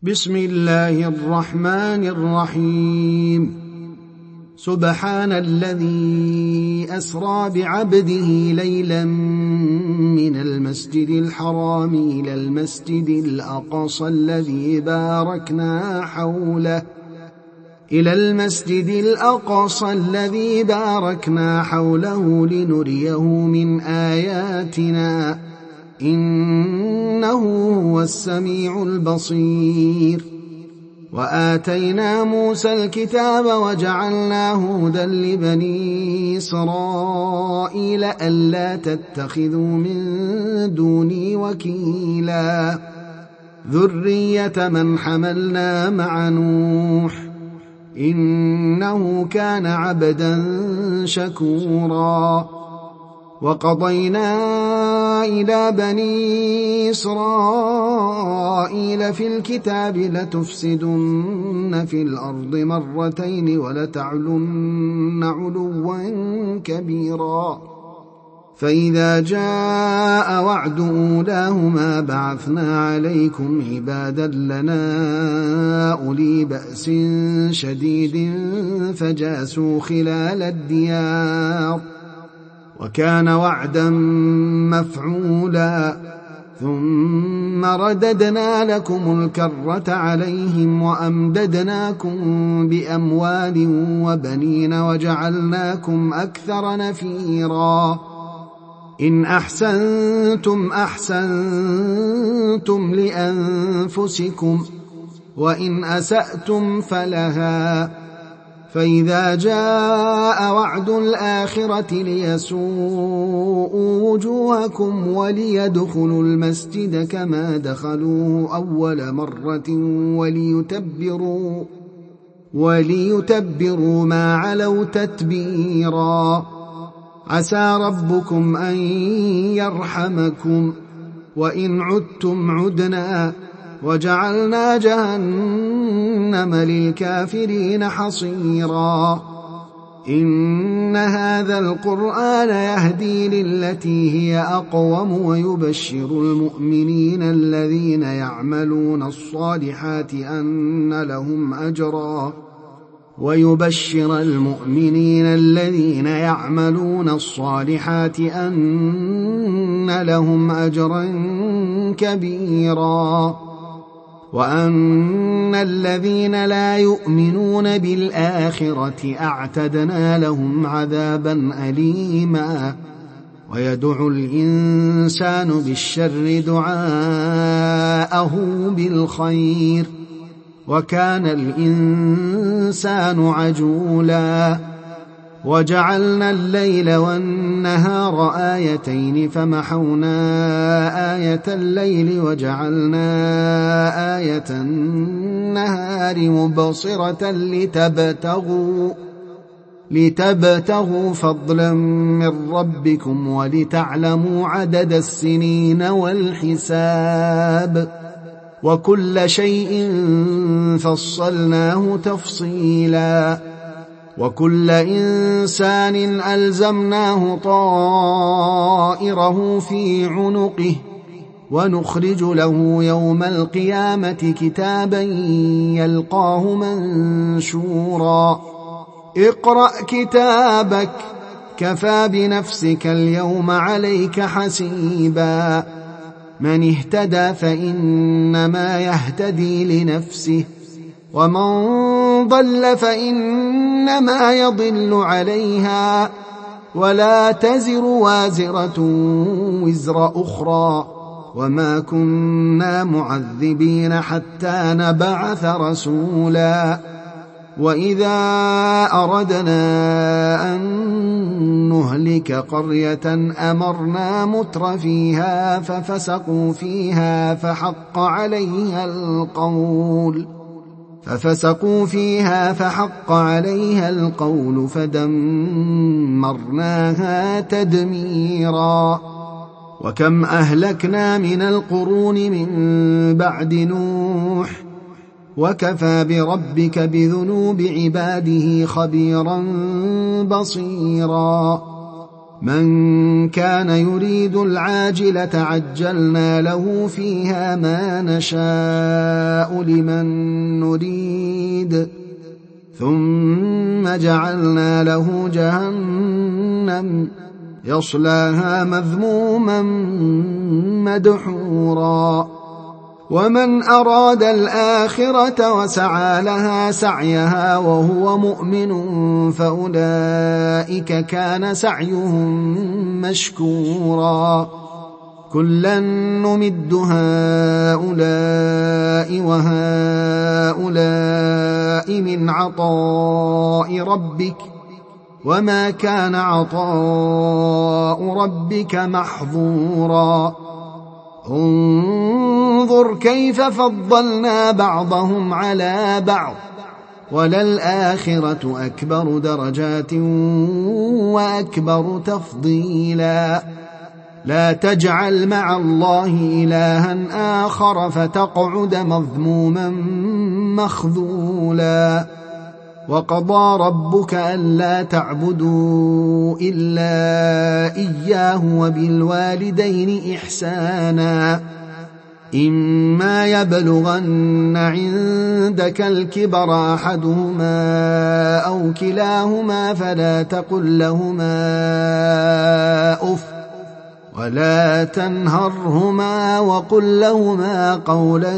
بسم الله الرحمن الرحيم. سبحان الذي أسرى بعبده ليلا من المسجد الحرام إلى المسجد الأقصى الذي باركنا حوله لنريه من آياتنا إنه هو السميع البصير. وآتينا موسى الكتاب وجعلناه هدى لبني إسرائيل ألا تتخذوا من دوني وكيلا ذرية من حملنا مع نوح إنه كان عبدا شكورا. وقضينا إلى بني إسرائيل في الكتاب لتفسدن في الأرض مرتين ولتعلن علوا كبيرا. فإذا جاء وعد أولاهما بعثنا عليكم عبادا لنا أولي بأس شديد فجاسوا خلال الديار وكان وعدا مفعولا. ثم رددنا لكم الكرة عليهم وأمددناكم بأموال وبنين وجعلناكم أكثر نفيرا. إن أحسنتم أحسنتم لأنفسكم وإن أسأتم فلها. فإذا جاء وعد الآخرة ليسوءوا وجوهكم وليدخلوا المسجد كما دخلوه أول مرة وليتبروا ما علوا تتبيرا. عسى ربكم أن يرحمكم وإن عدتم عدنا وجعلنا جهنم للكافرين حصيرا. إن هذا القرآن يهدي للتي هي أقوم ويبشر المؤمنين الذين يعملون الصالحات أن لهم أجرا كبيرا. وأن الذين لا يؤمنون بالآخرة أعتدنا لهم عذابا أليما. ويدعو الإنسان بالشر دعاءه بالخير وكان الإنسان عجولا. وجعلنا الليل والنهار آيتين فمحونا آية الليل وجعلنا آية النهار مبصرة لتبتغوا فضلا من ربكم ولتعلموا عدد السنين والحساب وكل شيء فصلناه تفصيلا. وكل إنسان ألزمناه طائره في عنقه ونخرج له يوم القيامة كتابا يلقاه منشورا. اقرأ كتابك كفى بنفسك اليوم عليك حسيبا. من اهتدى فإنما يهتدي لنفسه ومن ضل فإنما يضل عليها ولا تزر وازرة وزر أخرى وما كنا معذبين حتى نبعث رسولا. وإذا أردنا أن نهلك قرية أمرنا متر فيها ففسقوا فيها فحق عليها القول فدمرناها تدميرا. وكم أهلكنا من القرون من بعد نوح وكفى بربك بذنوب عباده خبيرا بصيرا. من كان يريد العاجلة عجلنا له فيها ما نشاء لمن نريد ثم جعلنا له جهنم يصلاها مذموما مدحورا ومن أراد الآخرة وسعى لها سعيها وهو مؤمن فأولئك كان سعيهم مشكورا كلا نمد هؤلاء وهؤلاء من عطاء ربك وما كان عطاء ربك محظورا انظر كيف فضلنا بعضهم على بعض وللآخرة أكبر درجات وأكبر تفضيلا لا تجعل مع الله إلها آخر فتقعد مذموما مخذولا وقضى ربك ألا تعبدوا إلا إياه وبالوالدين إحسانا إما يبلغن عندك الكبر أحدهما أو كلاهما فلا تقل لهما أف ولا تنهرهما وقل لهما قولا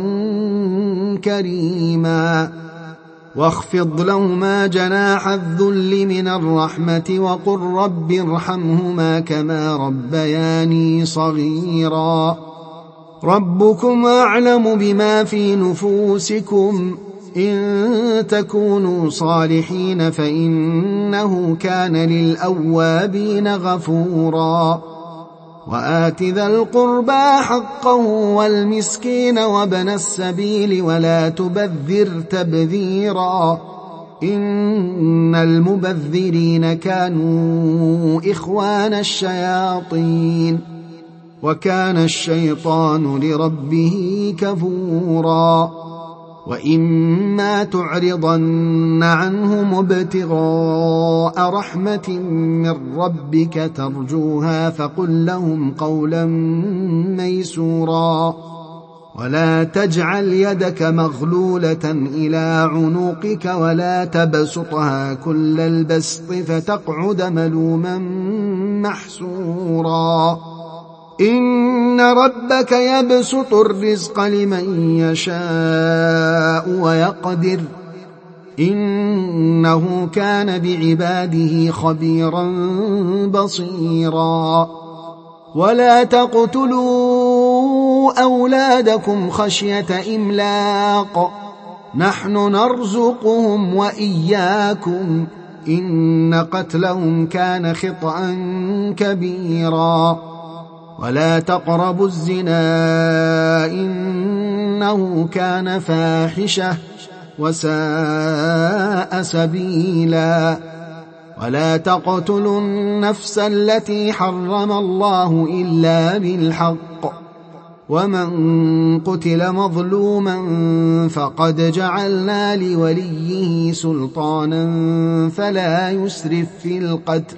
كريما واخفض لهما جناح الذل من الرحمة وقل رب ارحمهما كما ربياني صغيرا ربكم أعلم بما في نفوسكم إن تكونوا صالحين فإنه كان للأوابين غفورا وآت ذا القربى حقه والمسكين وابن السبيل ولا تبذر تبذيرا إن المبذرين كانوا إخوان الشياطين وكان الشيطان لربه كفورا وإما تعرضن عنهم ابتغاء رحمة من ربك ترجوها فقل لهم قولا ميسورا ولا تجعل يدك مغلولة إلى عنقك ولا تبسطها كل البسط فتقعد ملوما محسورا إن ربك يبسط الرزق لمن يشاء ويقدر إنه كان بعباده خبيرا بصيرا ولا تقتلوا أولادكم خشية إملاق نحن نرزقهم وإياكم إن قتلهم كان خطأ كبيرا ولا تقربوا الزنا إنه كان فاحشة وساء سبيلا ولا تقتلوا النفس التي حرم الله إلا بالحق ومن قتل مظلوما فقد جعلنا لوليه سلطانا فلا يسرف في القتل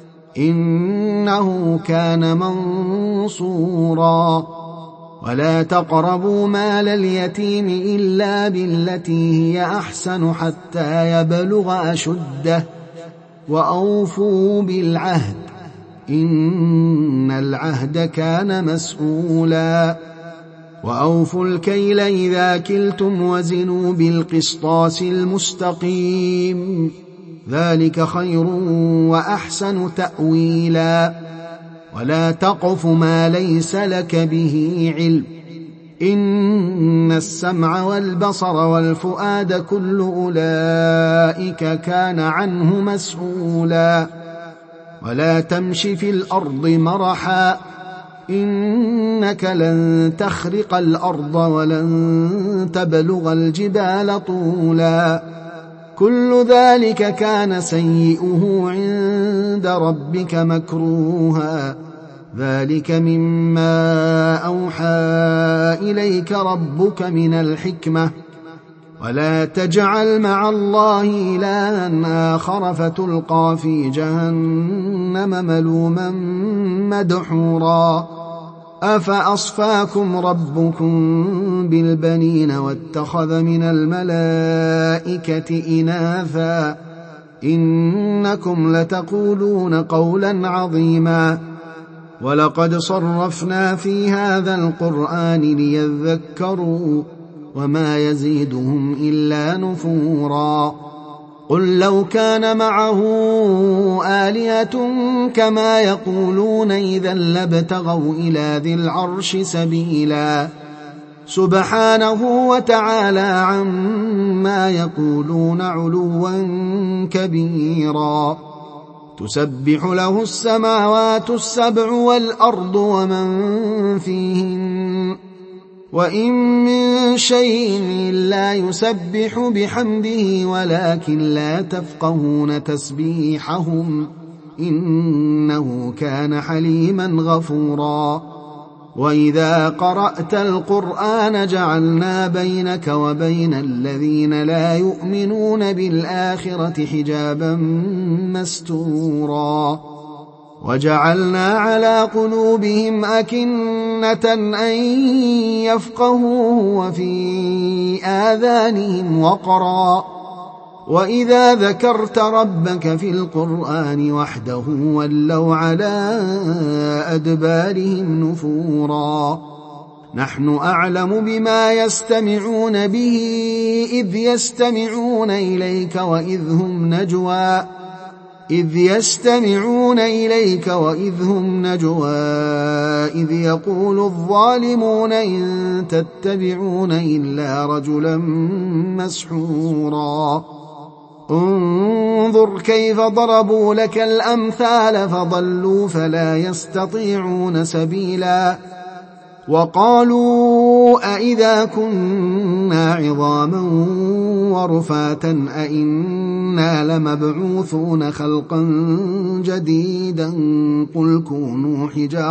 إنه كان منصورا ولا تقربوا مال اليتيم إلا بالتي هي أحسن حتى يبلغ أشده وأوفوا بالعهد إن العهد كان مسؤولا وأوفوا الكيل إذا كلتم وزنوا بالقسطاس المستقيم ذلك خير وأحسن تأويلا ولا تقف ما ليس لك به علم إن السمع والبصر والفؤاد كل أولئك كان عنه مسؤولا ولا تمش في الأرض مرحا إنك لن تخرق الأرض ولن تبلغ الجبال طولا كل ذلك كان سيئه عند ربك مكروها ذلك مما أوحى إليك ربك من الحكمة ولا تجعل مع الله إلها آخر فتلقى في جهنم ملوما مدحورا أفأصفاكم ربكم بالبنين واتخذ من الملائكة إناثا إنكم لتقولون قولا عظيما ولقد صرفنا في هذا القرآن ليذكروا وما يزيدهم إلا نفورا قل لو كان معه آلهة كما يقولون إذا لابتغوا إلى ذي العرش سبيلا سبحانه وتعالى عما يقولون علوا كبيرا تسبح له السماوات السبع والأرض ومن فيهن وإن من شيء إلا يسبح بحمده ولكن لا تفقهون تسبيحهم إنه كان حليما غفورا وإذا قرأت القرآن جعلنا بينك وبين الذين لا يؤمنون بالآخرة حجابا مستورا وجعلنا على قلوبهم أكنة أن يفقهوه وفي آذانهم وقرا وإذا ذكرت ربك في القرآن وحده ولوا على أدبارهم نفورا نحن أعلم بما يستمعون به إذ يستمعون إليك وإذ هم نجوى إذ يقول الظالمون إن تتبعون إلا رجلا مسحورا انظر كيف ضربوا لك الأمثال فضلوا فلا يستطيعون سبيلا وقالوا أئذا كنا عظاما ورفاتا أئنا لمبعوثون خلقا جديدا قل كونوا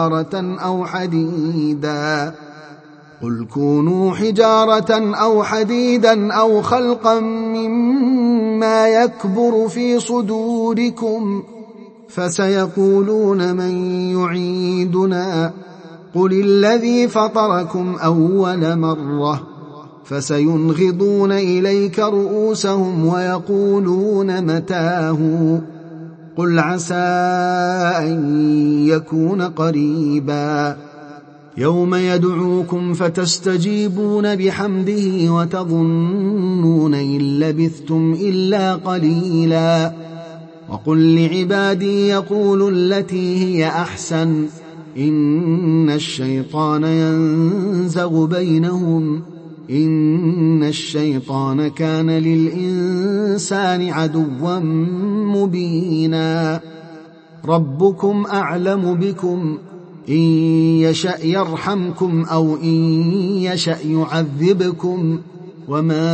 حجارة أو حديدا أو خلقا مما يكبر في صدوركم فسيقولون من يعيدنا قل الذي فطركم أول مرة فسينغضون إليك رؤوسهم ويقولون متاه قل عسى أن يكون قريبا يوم يدعوكم فتستجيبون بحمده وتظنون إن لبثتم إلا قليلا وقل لعبادي يقولوا التي هي أحسن إن الشيطان ينزغ بينهم إن الشيطان كان للإنسان عدوا مبينا ربكم أعلم بكم إن يشأ يرحمكم أو إن يشأ يعذبكم وما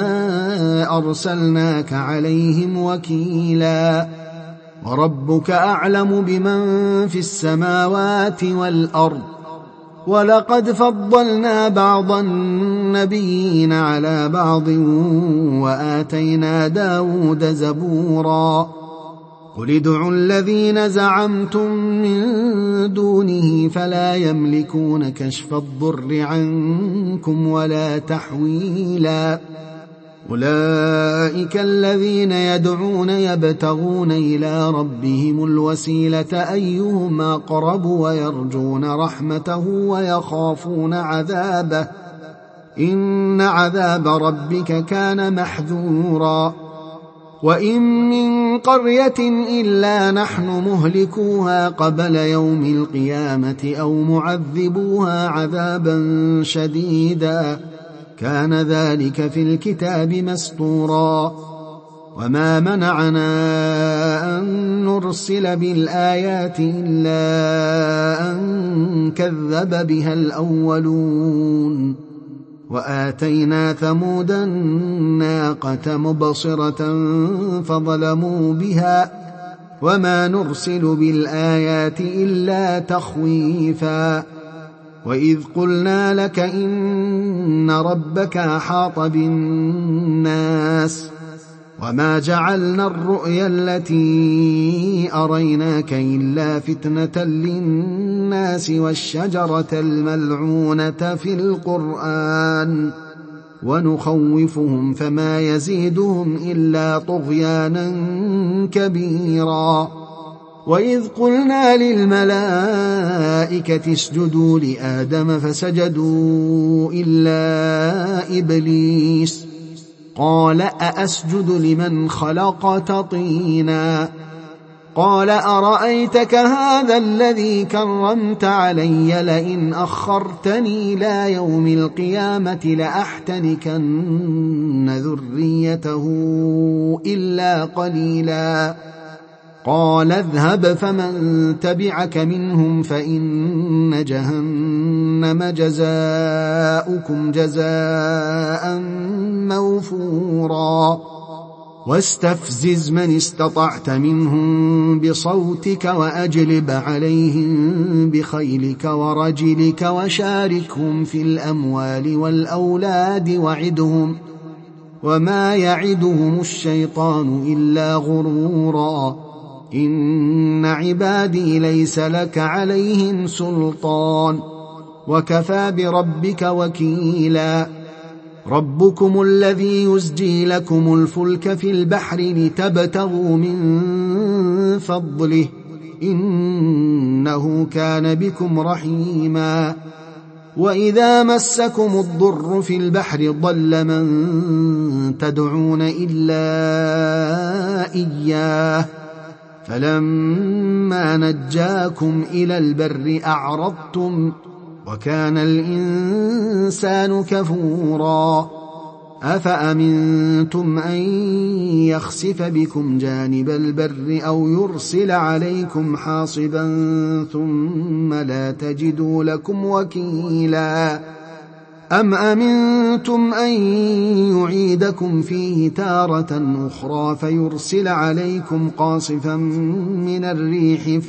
أرسلناك عليهم وكيلا وربك أعلم بمن في السماوات والأرض ولقد فضلنا بعض النبيين على بعض وآتينا داود زبورا قل ادعوا الذين زعمتم من دونه فلا يملكون كشف الضر عنكم ولا تحويلا أولئك الذين يدعون يبتغون إلى ربهم الوسيلة أيهم أقرب ويرجون رحمته ويخافون عذابه إن عذاب ربك كان محذورا وإن من قرية إلا نحن مهلكوها قبل يوم القيامة أو معذبوها عذابا شديدا كان ذلك في الكتاب مسطورا وما منعنا أن نرسل بالآيات إلا أن كذب بها الأولون وآتينا ثمود الناقة مبصرة فظلموا بها وما نرسل بالآيات إلا تخويفا وإذ قلنا لك إن ربك أحاط بالناس وما جعلنا الرؤيا التي أريناك إلا فتنة للناس والشجرة الملعونة في القرآن ونخوفهم فما يزيدهم إلا طغيانا كبيرا. وإذ قلنا للملائكة اسجدوا لآدم فسجدوا إلا إبليس قال أأسجد لمن خلقت طينا قال أرأيتك هذا الذي كرمت علي لئن أخرتني إلى يوم القيامة لأحتنكن ذريته إلا قليلا قال اذهب فمن تبعك منهم فإن جهنم جزاؤكم جزاء موفورا واستفزز من استطعت منهم بصوتك وأجلب عليهم بخيلك ورجلك وشاركهم في الأموال والأولاد وعدهم وما يعدهم الشيطان إلا غرورا إن عبادي ليس لك عليهم سلطان وكفى بربك وكيلا ربكم الذي يزجي لكم الفلك في البحر لتبتغوا من فضله إنه كان بكم رحيما وإذا مسكم الضر في البحر ضل من تدعون إلا إياه فلما نجاكم إلى البر أعرضتم وكان الإنسان كفورا أفأمنتم أن يخسف بكم جانب البر أو يرسل عليكم حاصبا ثم لا تجدوا لكم وكيلا أم أمنتم أن يعيدكم فيه تارة أخرى فيرسل عليكم قاصفا من الريح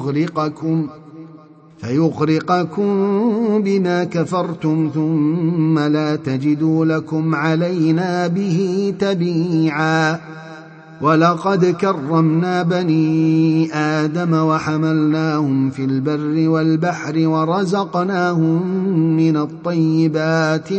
فيغرقكم بما كفرتم ثم لا تجدوا لكم علينا به تبيعا ولقد كرمنا بني آدم وحملناهم في البر والبحر ورزقناهم من الطيبات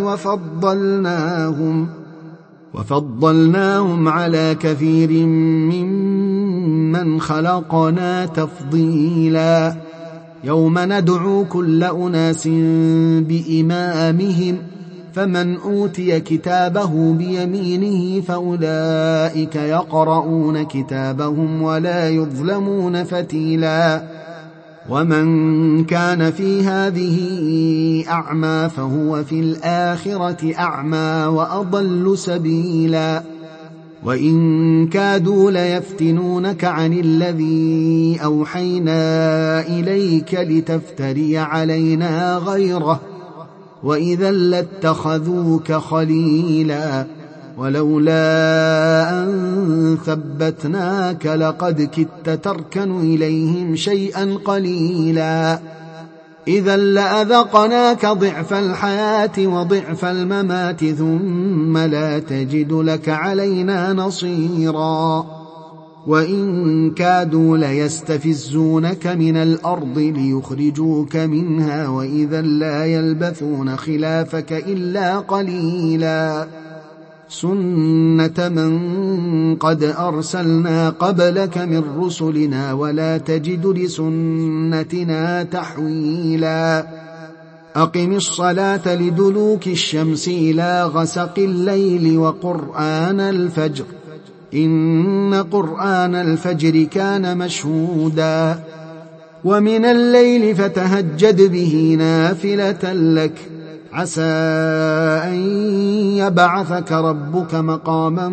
وفضلناهم على كثير ممن خلقنا تفضيلا يوم ندعو كل أناس بإمامهم فمن أوتي كتابه بيمينه فأولئك يقرؤون كتابهم ولا يظلمون فتيلا ومن كان في هذه أعمى فهو في الآخرة أعمى وأضل سبيلا وإن كادوا ليفتنونك عن الذي أوحينا إليك لتفتري علينا غيره وإذا لاتخذوك خليلا ولولا أن ثبتناك لقد كدت تركن إليهم شيئا قليلا إذا لأذقناك ضعف الحياة وضعف الممات ثم لا تجد لك علينا نصيرا وإن كادوا ليستفزونك من الأرض ليخرجوك منها وإذا لا يلبثون خلافك إلا قليلا سنة من قد أرسلنا قبلك من رسلنا ولا تجد لسنتنا تحويلا أقم الصلاة لدلوك الشمس إلى غسق الليل وقرآن الفجر إن قرآن الفجر كان مشهودا ومن الليل فتهجد به نافلة لك عسى أن يبعثك ربك مقاما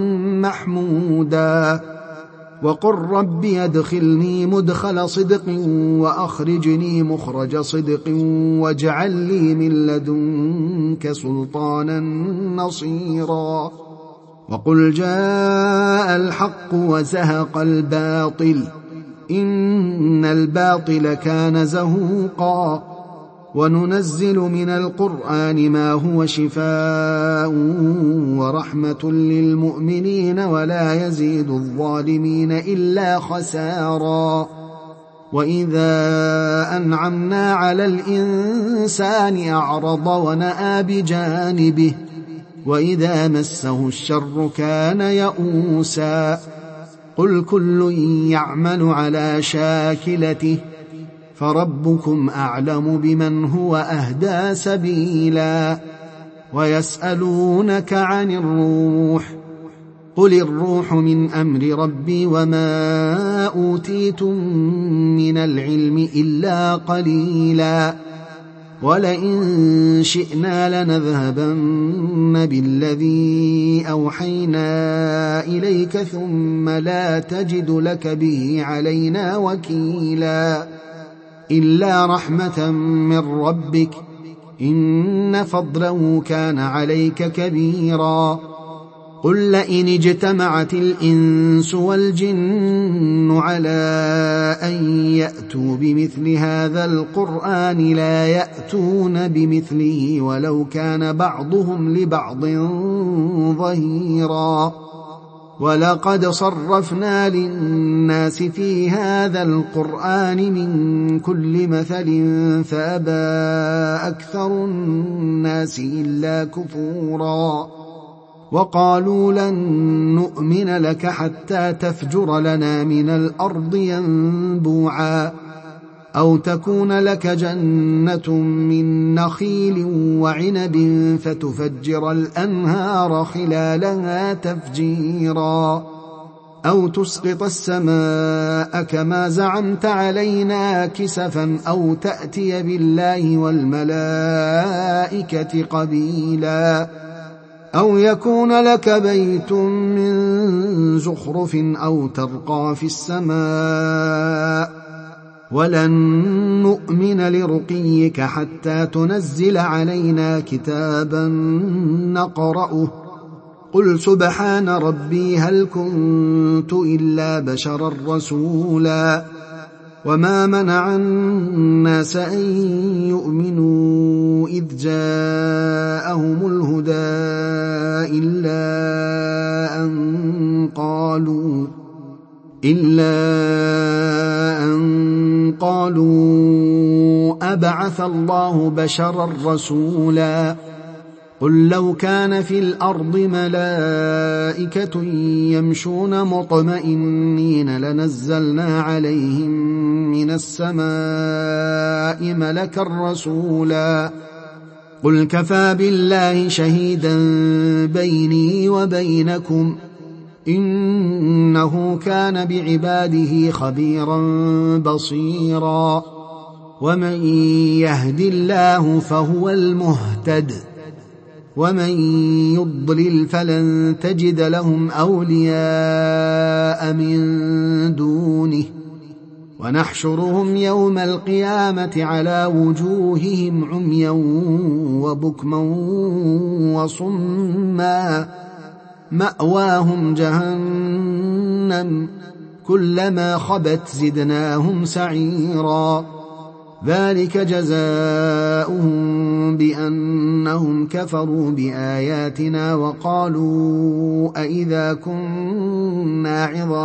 محمودا وقل رب أدخلني مدخل صدق وأخرجني مخرج صدق واجعل لي من لدنك سلطانا نصيرا وقل جاء الحق وزهق الباطل إن الباطل كان زهوقا وننزل من القرآن ما هو شفاء ورحمة للمؤمنين ولا يزيد الظالمين إلا خسارا. وإذا أنعمنا على الإنسان أعرض ونأى بجانبه وإذا مسه الشر كان يئوسا. قل كل يعمل على شاكلته فربكم أعلم بمن هو أهدى سبيلا. ويسألونك عن الروح قل الروح من أمر ربي وما أوتيتم من العلم إلا قليلا. ولئن شئنا لنذهبن بالذي أوحينا إليك ثم لا تجد لك به علينا وكيلا. إلا رحمة من ربك إن فضله كان عليك كبيرا. قل لئن اجتمعت الإنس والجن على أن يأتوا بمثل هذا القرآن لا يأتون بمثله ولو كان بعضهم لبعض ظهيرا. ولقد صرفنا للناس في هذا القرآن من كل مثل فأبى أكثر الناس إلا كفورا. وقالوا لن نؤمن لك حتى تفجر لنا من الأرض ينبوعا أو تكون لك جنة من نخيل وعنب فتفجر الأنهار خلالها تفجيرا أو تسقط السماء كما زعمت علينا كسفا أو تأتي بالله والملائكة قبيلا أو يكون لك بيت من زخرف أو ترقى في السماء ولن نؤمن لرقيك حتى تنزل علينا كتابا نقرأه قل سبحان ربي هل كنت إلا بشرا رسولا. وما منع الناس أن يؤمنوا إذ جاءهم الهدى إلا أن قالوا أبعث الله بشرا رسولا. قل لو كان في الأرض ملائكة يمشون مطمئنين لنزلنا عليهم من السماء ملكا رسولا. قل كفى بالله شهيدا بيني وبينكم إنه كان بعباده خبيرا بصيرا. ومن يهد الله فهو المهتد ومن يضلل فلن تجد لهم أولياء من دونه ونحشرهم يوم القيامة على وجوههم عميا وبكما وصما مأواهم جهنم كلما خبت زدناهم سعيرا. ذلك جزاؤهم بأنهم كفروا بآياتنا وقالوا أئذا كنا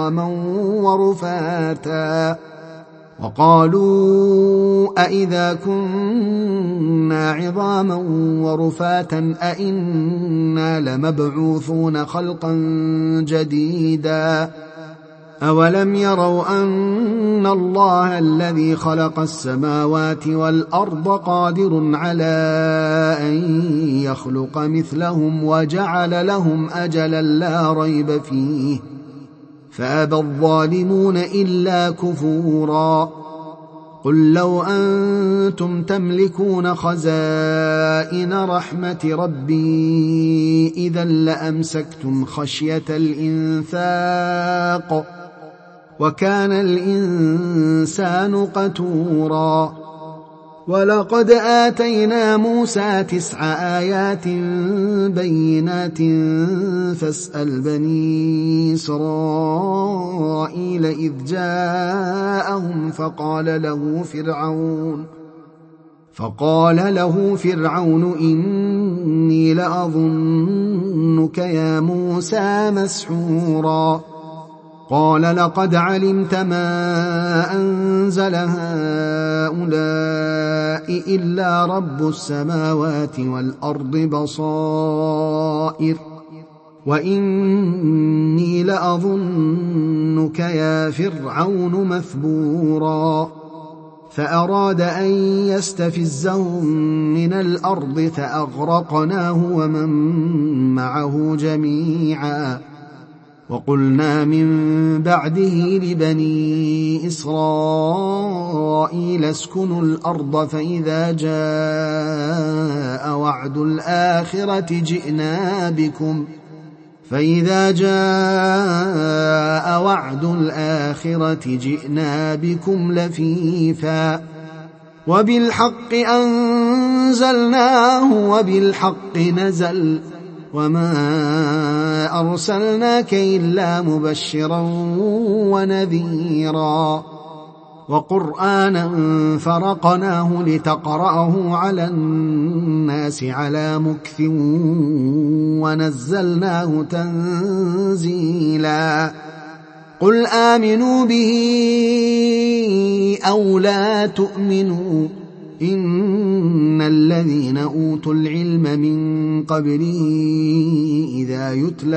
عظاما ورفاتا أئنا لمبعوثون خلقا جديدا. أولم يروا أن الله الذي خلق السماوات والأرض قادر على أن يخلق مثلهم وجعل لهم أجلا لا ريب فيه فأبى الظالمون إلا كفورا. قل لو أنتم تملكون خزائن رحمة ربي إذا لأمسكتم خشية الإنفاق وكان الإنسان قتورا. ولقد آتينا موسى 9 آيات بينات فاسأل بني إسرائيل إذ جاءهم فقال له فرعون إني لأظنك يا موسى مسحورا قال لقد علمت ما أنزل هؤلاء إلا رب السماوات والأرض بصائر وإني لأظنك يا فرعون مثبورا فأراد أن يستفزهم من الأرض فأغرقناه ومن معه جميعا وقلنا من بعده لبني إسرائيل اسكنوا الأرض فإذا جاء وعد الآخرة جئنا بكم لفيفا وبالحق أنزلناه وبالحق نزل وما أرسلناك إلا مبشرا ونذيرا وقرآنا فرقناه لتقرأه على الناس على مكث ونزلناه تنزيلا قل آمنوا به أو لا تؤمنوا إن الذين أوتوا العلم من قبله إذا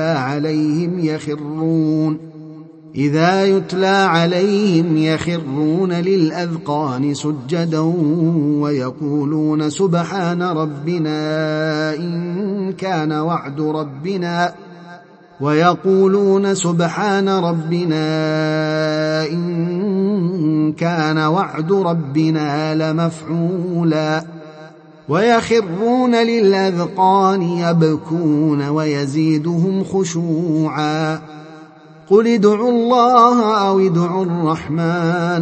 يتلى عليهم يخرون للأذقان سجدا ويقولون سبحان ربنا إن كان وعد ربنا لمفعولا ويخرون للأذقان يبكون ويزيدهم خشوعا قل ادعوا الله أو ادعوا الرحمن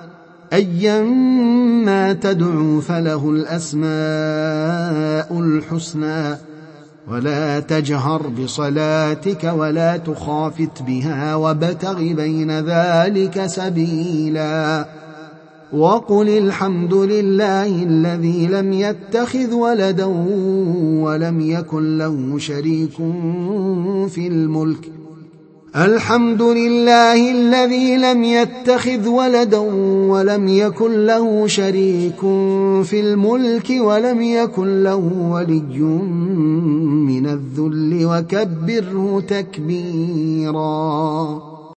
أيما تدعوا فله الأسماء الحسنى ولا تجهر بصلاتك ولا تخافت بها وابتغ بين ذلك سبيلا وقل الحمد لله الذي لم يتخذ ولدا ولم يكن له شريك في الملك الحمد لله الذي لم يتخذ ولدا ولم يكن له شريك في الملك ولم يكن له ولي من الذل وكبره تكبيرا